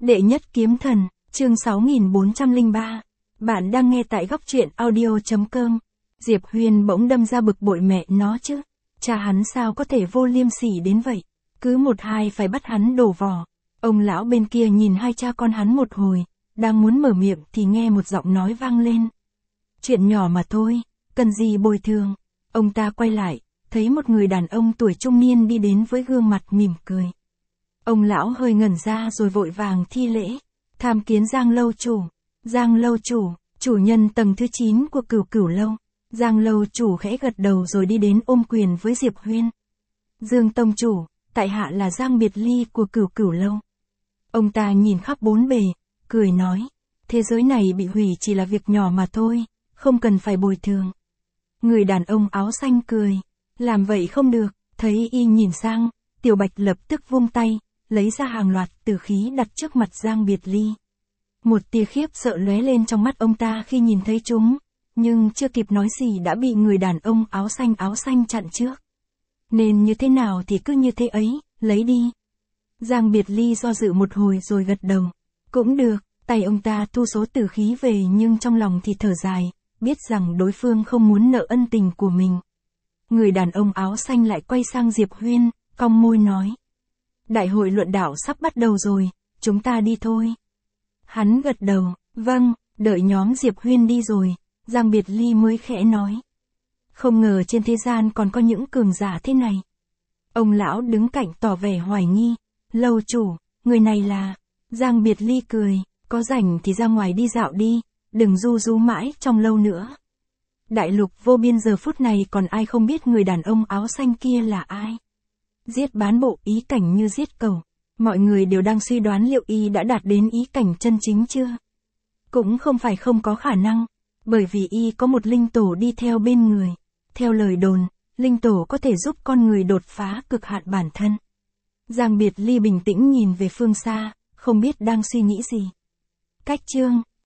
Đệ nhất kiếm thần, chương 6403. Bạn đang nghe tại góc truyện audio.com. Diệp Huyền bỗng đâm ra bực bội mẹ nó chứ. Cha hắn sao có thể vô liêm sỉ đến vậy. Cứ một hai phải bắt hắn đổ vỏ. Ông lão bên kia nhìn hai cha con hắn một hồi. Đang muốn mở miệng thì nghe một giọng nói vang lên. Chuyện nhỏ mà thôi, cần gì bồi thường. Ông ta quay lại, thấy một người đàn ông tuổi trung niên đi đến với gương mặt mỉm cười. Ông lão hơi ngẩn ra rồi vội vàng thi lễ. Tham kiến Giang lâu chủ. Giang lâu chủ, chủ nhân tầng thứ 9 của Cửu Cửu lâu. Giang lâu chủ khẽ gật đầu rồi đi đến ôm quyền với Diệp Huyên. Dương tông chủ, tại hạ là Giang Biệt Ly của Cửu Cửu lâu. Ông ta nhìn khắp bốn bề, cười nói. Thế giới này bị hủy chỉ là việc nhỏ mà thôi, không cần phải bồi thường. Người đàn ông áo xanh cười. Làm vậy không được, thấy y nhìn sang, Tiểu Bạch lập tức vung tay, lấy ra hàng loạt tử khí đặt trước mặt Giang Biệt Ly. Một tia khiếp sợ lóe lên trong mắt ông ta khi nhìn thấy chúng, nhưng chưa kịp nói gì đã bị người đàn ông áo xanh chặn trước. Nên như thế nào thì cứ như thế ấy, lấy đi. Giang Biệt Ly do dự một hồi rồi gật đầu. Cũng được, tay ông ta thu số tử khí về nhưng trong lòng thì thở dài, biết rằng đối phương không muốn nợ ân tình của mình. Người đàn ông áo xanh lại quay sang Diệp Huyên, cong môi nói. Đại hội luận đạo sắp bắt đầu rồi, chúng ta đi thôi. Hắn gật đầu, vâng, đợi nhóm Diệp Huyên đi rồi, Giang Biệt Ly mới khẽ nói. Không ngờ trên thế gian còn có những cường giả thế này. Ông lão đứng cạnh tỏ vẻ hoài nghi. Lâu chủ, người này là... Giang Biệt Ly cười, có rảnh thì ra ngoài đi dạo đi, đừng ru rú mãi trong lâu nữa. Đại lục vô biên giờ phút này còn ai không biết người đàn ông áo xanh kia là ai. Giết bán bộ ý cảnh như giết cầu. Mọi người đều đang suy đoán liệu y đã đạt đến ý cảnh chân chính chưa. Cũng không phải không có khả năng, bởi vì y có một linh tổ đi theo bên người. Theo lời đồn, linh tổ có thể giúp con người đột phá cực hạn bản thân. Giang Biệt Ly bình tĩnh nhìn về phương xa, không biết đang suy nghĩ gì. Cách chương